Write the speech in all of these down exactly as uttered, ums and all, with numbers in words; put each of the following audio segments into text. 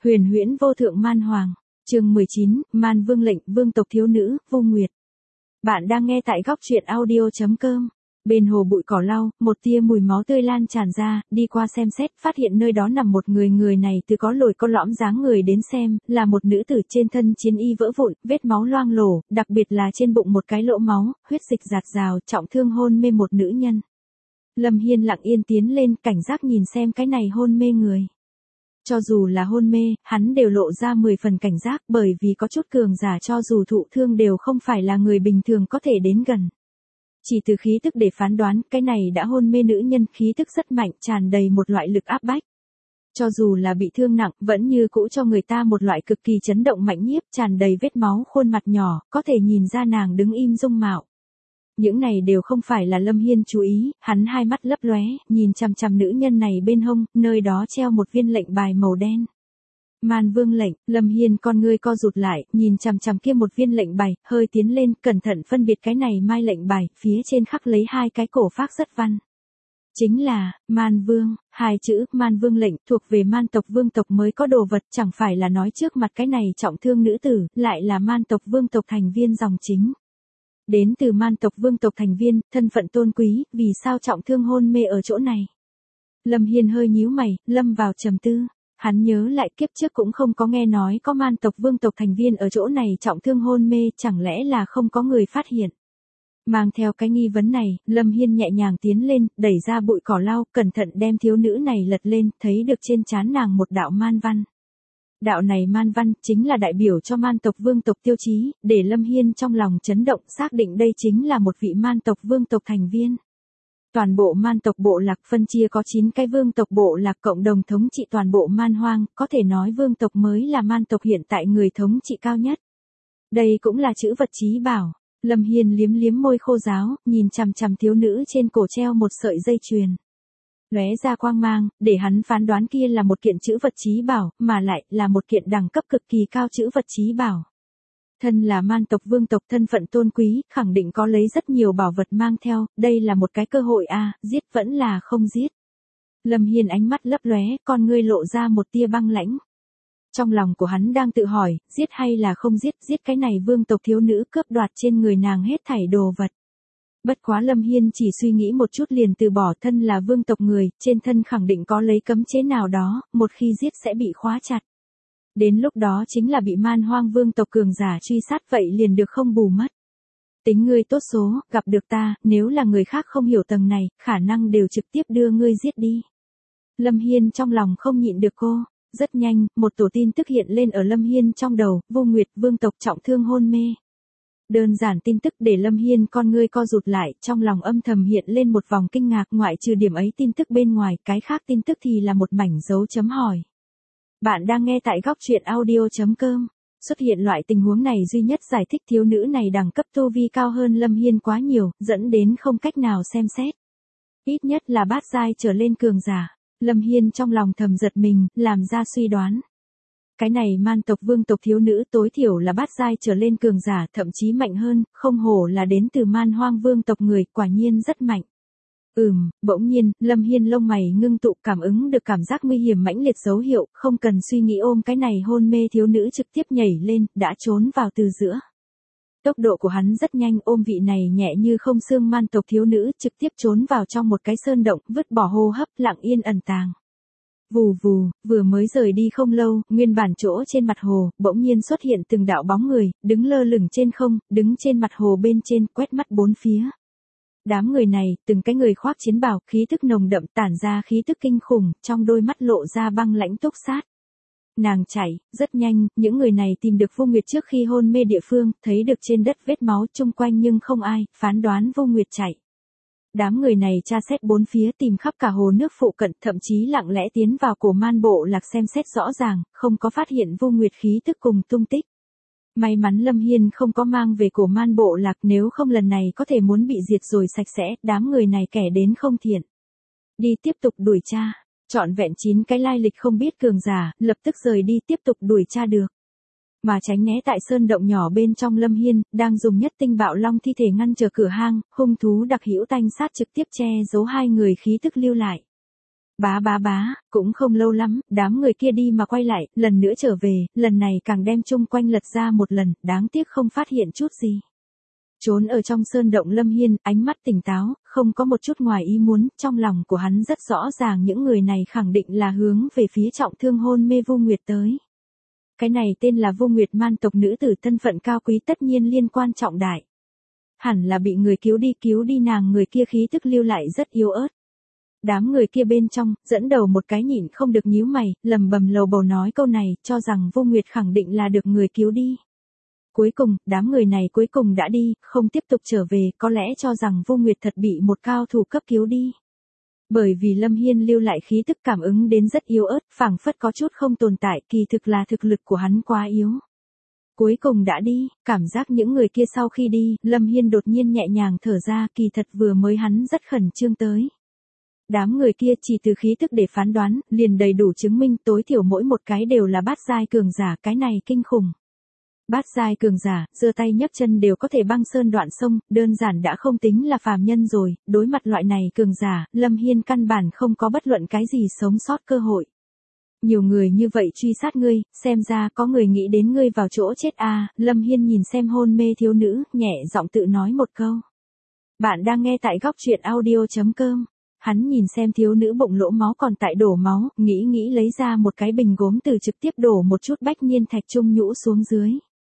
Huyền huyễn vô thượng man hoàng. Chương mười chín, Man Vương lệnh, vương tộc thiếu nữ, Vô Nguyệt. Bạn đang nghe tại góc truyện audio chấm com. Bên hồ bụi cỏ lau, một tia mùi máu tươi lan tràn ra, đi qua xem xét, phát hiện nơi đó nằm một người, người này từ có lồi có lõm dáng người đến xem, là một nữ tử, trên thân chiến y vỡ vụn, vết máu loang lổ, đặc biệt là trên bụng một cái lỗ máu, huyết dịch rạt rào, trọng thương hôn mê một nữ nhân. Lâm Hiên lặng yên tiến lên, cảnh giác nhìn xem cái này hôn mê người. Cho dù là hôn mê, hắn đều lộ ra mười phần cảnh giác, bởi vì có chút cường giả cho dù thụ thương đều không phải là người bình thường có thể đến gần. Chỉ từ khí tức để phán đoán, cái này đã hôn mê nữ nhân, khí tức rất mạnh, tràn đầy một loại lực áp bách. Cho dù là bị thương nặng, vẫn như cũ cho người ta một loại cực kỳ chấn động mạnh nhiếp, tràn đầy vết máu, khuôn mặt nhỏ, có thể nhìn ra nàng đứng im dung mạo. Những này đều không phải là Lâm Hiên chú ý, hắn hai mắt lấp lóe, nhìn chằm chằm nữ nhân này bên hông, nơi đó treo một viên lệnh bài màu đen. Man Vương lệnh, Lâm Hiên con ngươi co rụt lại, nhìn chằm chằm kia một viên lệnh bài, hơi tiến lên, cẩn thận phân biệt cái này mai lệnh bài, phía trên khắc lấy hai cái cổ phác rất văn. Chính là, Man Vương, hai chữ, Man Vương lệnh, thuộc về man tộc vương tộc mới có đồ vật, chẳng phải là nói trước mặt cái này trọng thương nữ tử, lại là man tộc vương tộc thành viên dòng chính. Đến từ man tộc vương tộc thành viên, thân phận tôn quý, vì sao trọng thương hôn mê ở chỗ này? Lâm Hiên hơi nhíu mày, lâm vào trầm tư. Hắn nhớ lại kiếp trước cũng không có nghe nói có man tộc vương tộc thành viên ở chỗ này trọng thương hôn mê, chẳng lẽ là không có người phát hiện. Mang theo cái nghi vấn này, Lâm Hiên nhẹ nhàng tiến lên, đẩy ra bụi cỏ lau, cẩn thận đem thiếu nữ này lật lên, thấy được trên trán nàng một đạo man văn. Đạo này man văn, chính là đại biểu cho man tộc vương tộc tiêu chí, để Lâm Hiên trong lòng chấn động, xác định đây chính là một vị man tộc vương tộc thành viên. Toàn bộ man tộc bộ lạc phân chia có chín cái vương tộc bộ lạc cộng đồng thống trị toàn bộ man hoang, có thể nói vương tộc mới là man tộc hiện tại người thống trị cao nhất. Đây cũng là chữ vật chí bảo. Lâm Hiên liếm liếm môi khô ráo, nhìn chằm chằm thiếu nữ trên cổ treo một sợi dây chuyền. Lóe ra quang mang, để hắn phán đoán kia là một kiện chữ vật chí bảo, mà lại là một kiện đẳng cấp cực kỳ cao chữ vật chí bảo. Thân là man tộc vương tộc, thân phận tôn quý, khẳng định có lấy rất nhiều bảo vật mang theo, đây là một cái cơ hội à, giết vẫn là không giết. Lâm Hiên ánh mắt lấp lóe, con ngươi lộ ra một tia băng lãnh. Trong lòng của hắn đang tự hỏi, giết hay là không giết, giết cái này vương tộc thiếu nữ cướp đoạt trên người nàng hết thảy đồ vật. Bất quá Lâm Hiên chỉ suy nghĩ một chút liền từ bỏ, thân là vương tộc người, trên thân khẳng định có lấy cấm chế nào đó, một khi giết sẽ bị khóa chặt. Đến lúc đó chính là bị man hoang vương tộc cường giả truy sát, vậy liền được không bù mất. Tính ngươi tốt số, gặp được ta, nếu là người khác không hiểu tầng này, khả năng đều trực tiếp đưa ngươi giết đi. Lâm Hiên trong lòng không nhịn được cô. Rất nhanh, một tổ tin tức hiện lên ở Lâm Hiên trong đầu, Vô Nguyệt vương tộc trọng thương hôn mê. Đơn giản tin tức để Lâm Hiên con ngươi co rụt lại, trong lòng âm thầm hiện lên một vòng kinh ngạc, ngoại trừ điểm ấy tin tức bên ngoài, cái khác tin tức thì là một mảnh dấu chấm hỏi. Bạn đang nghe tại góc truyện audio chấm com. Xuất hiện loại tình huống này duy nhất giải thích thiếu nữ này đẳng cấp tu vi cao hơn Lâm Hiên quá nhiều, dẫn đến không cách nào xem xét. Ít nhất là bát giai trở lên cường giả. Lâm Hiên trong lòng thầm giật mình, làm ra suy đoán. Cái này man tộc vương tộc thiếu nữ tối thiểu là bát giai trở lên cường giả, thậm chí mạnh hơn, không hổ là đến từ man hoang vương tộc người, quả nhiên rất mạnh. Ừm, bỗng nhiên, Lâm Hiên lông mày ngưng tụ, cảm ứng được cảm giác nguy hiểm mãnh liệt dấu hiệu, không cần suy nghĩ ôm cái này hôn mê thiếu nữ trực tiếp nhảy lên, đã trốn vào từ giữa. Tốc độ của hắn rất nhanh, ôm vị này nhẹ như không xương man tộc thiếu nữ, trực tiếp trốn vào trong một cái sơn động, vứt bỏ hô hấp, lặng yên ẩn tàng. Vù vù, vừa mới rời đi không lâu, nguyên bản chỗ trên mặt hồ, bỗng nhiên xuất hiện từng đạo bóng người, đứng lơ lửng trên không, đứng trên mặt hồ bên trên, quét mắt bốn phía. Đám người này, từng cái người khoác chiến bào, khí tức nồng đậm, tản ra khí tức kinh khủng, trong đôi mắt lộ ra băng lãnh túc sát. Nàng chạy, rất nhanh, những người này tìm được Vô Nguyệt trước khi hôn mê địa phương, thấy được trên đất vết máu chung quanh nhưng không ai, phán đoán Vô Nguyệt chạy. Đám người này tra xét bốn phía, tìm khắp cả hồ nước phụ cận, thậm chí lặng lẽ tiến vào cổ man bộ lạc xem xét rõ ràng, không có phát hiện Vô Nguyệt khí tức cùng tung tích. May mắn Lâm Hiên không có mang về cổ man bộ lạc, nếu không lần này có thể muốn bị diệt rồi sạch sẽ, đám người này kẻ đến không thiện. Đi tiếp tục đuổi tra. Trọn vẹn chín cái lai lịch không biết cường giả, lập tức rời đi tiếp tục đuổi tra được. Mà tránh né tại sơn động nhỏ bên trong Lâm Hiên, đang dùng nhất tinh bạo long thi thể ngăn trở cửa hang, hung thú đặc hữu tanh sát trực tiếp che giấu hai người khí tức lưu lại. Bá bá bá, cũng không lâu lắm, đám người kia đi mà quay lại, lần nữa trở về, lần này càng đem chung quanh lật ra một lần, đáng tiếc không phát hiện chút gì. Trốn ở trong sơn động Lâm Hiên, ánh mắt tỉnh táo, không có một chút ngoài ý muốn, trong lòng của hắn rất rõ ràng những người này khẳng định là hướng về phía trọng thương hôn mê Vu Nguyệt tới. Cái này tên là Vu Nguyệt man tộc nữ tử thân phận cao quý tất nhiên liên quan trọng đại. Hẳn là bị người cứu đi cứu đi nàng người kia khí tức lưu lại rất yếu ớt. Đám người kia bên trong, dẫn đầu một cái nhịn không được nhíu mày, lầm bầm lầu bầu nói câu này, cho rằng Vu Nguyệt khẳng định là được người cứu đi. Cuối cùng, đám người này cuối cùng đã đi, không tiếp tục trở về, có lẽ cho rằng Vu Nguyệt thật bị một cao thủ cấp cứu đi. Bởi vì Lâm Hiên lưu lại khí tức cảm ứng đến rất yếu ớt, phảng phất có chút không tồn tại, kỳ thực là thực lực của hắn quá yếu. Cuối cùng đã đi, cảm giác những người kia sau khi đi, Lâm Hiên đột nhiên nhẹ nhàng thở ra, kỳ thật vừa mới hắn rất khẩn trương tới. Đám người kia chỉ từ khí tức để phán đoán, liền đầy đủ chứng minh tối thiểu mỗi một cái đều là bát giai cường giả, cái này kinh khủng. Bát giai cường giả, giơ tay nhấc chân đều có thể băng sơn đoạn sông, đơn giản đã không tính là phàm nhân rồi, đối mặt loại này cường giả, Lâm Hiên căn bản không có bất luận cái gì sống sót cơ hội. Nhiều người như vậy truy sát ngươi, xem ra có người nghĩ đến ngươi vào chỗ chết à, Lâm Hiên nhìn xem hôn mê thiếu nữ, nhẹ giọng tự nói một câu. Bạn đang nghe tại góc truyện audio chấm com. Hắn nhìn xem thiếu nữ bụng lỗ máu còn tại đổ máu, nghĩ nghĩ lấy ra một cái bình gốm từ trực tiếp đổ một chút bách niên thạch trung nhũ xuống dưới.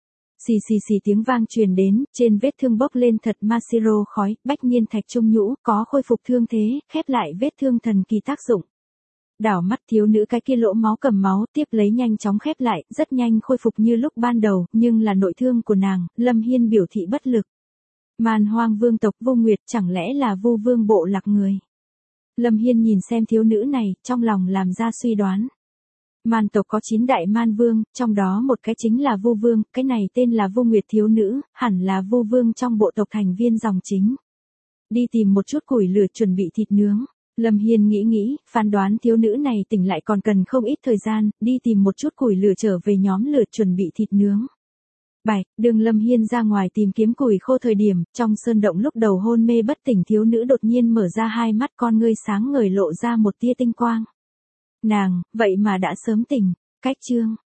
Xì xì xì tiếng vang truyền đến, trên vết thương bốc lên thật ma siro khói, bách niên thạch trung nhũ, có khôi phục thương thế, khép lại vết thương thần kỳ tác dụng. Đảo mắt thiếu nữ cái kia lỗ máu cầm máu, tiếp lấy nhanh chóng khép lại, rất nhanh khôi phục như lúc ban đầu, nhưng là nội thương của nàng, Lâm Hiên biểu thị bất lực. Man Hoang vương tộc Vu Nguyệt chẳng lẽ là Vu vương bộ lạc người. Lâm Hiên nhìn xem thiếu nữ này, trong lòng làm ra suy đoán. Man tộc có chín đại man vương, trong đó một cái chính là Vu vương, cái này tên là Vu Nguyệt thiếu nữ, hẳn là Vu vương trong bộ tộc thành viên dòng chính. Đi tìm một chút củi lửa chuẩn bị thịt nướng. Lâm Hiên nghĩ nghĩ, phán đoán thiếu nữ này tỉnh lại còn cần không ít thời gian, đi tìm một chút củi lửa trở về nhóm lửa chuẩn bị thịt nướng. Bài, đường Lâm Hiên ra ngoài tìm kiếm củi khô thời điểm, trong sơn động lúc đầu hôn mê bất tỉnh thiếu nữ đột nhiên mở ra hai mắt con ngươi sáng ngời lộ ra một tia tinh quang. Nàng, vậy mà đã sớm tỉnh, cách chương.